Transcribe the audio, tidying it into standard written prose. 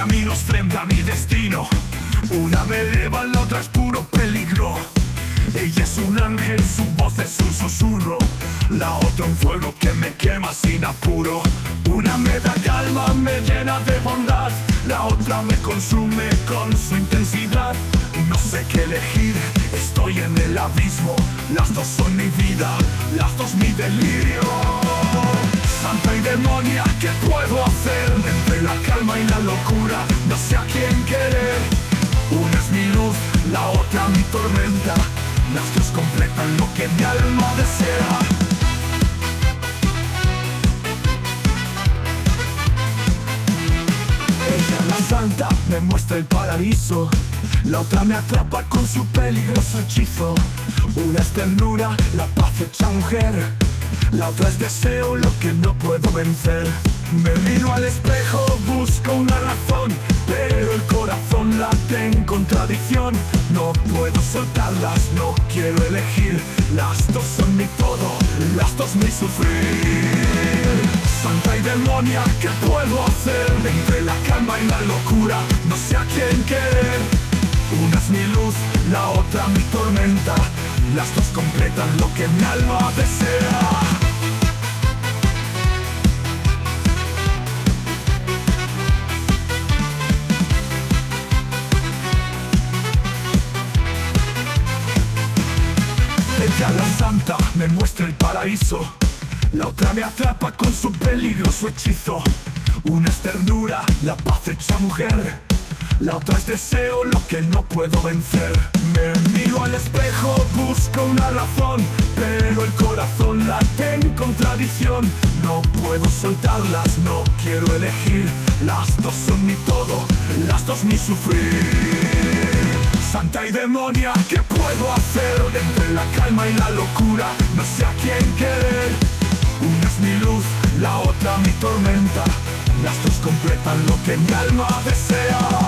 caminos frente a mi destino. Una me eleva, la otra es puro peligro. Ella es un ángel, su voz es un susurro. La otra un fuego que me quema sin apuro. Una me da calma, me llena de bondad. La otra me consume con su intensidad. No sé qué elegir, estoy en el abismo. Las dos son mi vida, las dos mi delirio. Santa y demonia, ¿qué puedo hacer? Entre la calma y la locura, no sé a quién querer. Una es mi luz, la otra mi tormenta. Las dos completan lo que mi alma desea. Ella, la santa, me muestra el paraíso. La otra me atrapa con su peligroso hechizo. Una es ternura, la paz hecha mujer. La otra es deseo, lo que no puedo vencer. Me miro al espejo, busco una razón, pero el corazón late en contradicción. No puedo soltarlas, no quiero elegir. Las dos son mi todo, las dos mi sufrir. Santa y demonia, ¿qué puedo hacer? Entre la calma y la locura, no sé a quién querer. Una es mi luz, la otra mi tormenta. Las dos completan lo que mi alma desea. Ella, la santa, me muestra el paraíso. La otra me atrapa con su peligroso hechizo. Una es ternura, la paz hecha mujer. La otra es deseo, lo que no puedo vencer. Me miro al espejo, busco una razón, pero el corazón late en contradicción. No puedo soltarlas, no quiero elegir. Las dos son mi todo, las dos mi sufrir. Santa y demonia, ¿qué puedo hacer? Entre la calma y la locura, no sé a quién querer. Una es mi luz, la otra mi tormenta. Las dos completan lo que mi alma desea.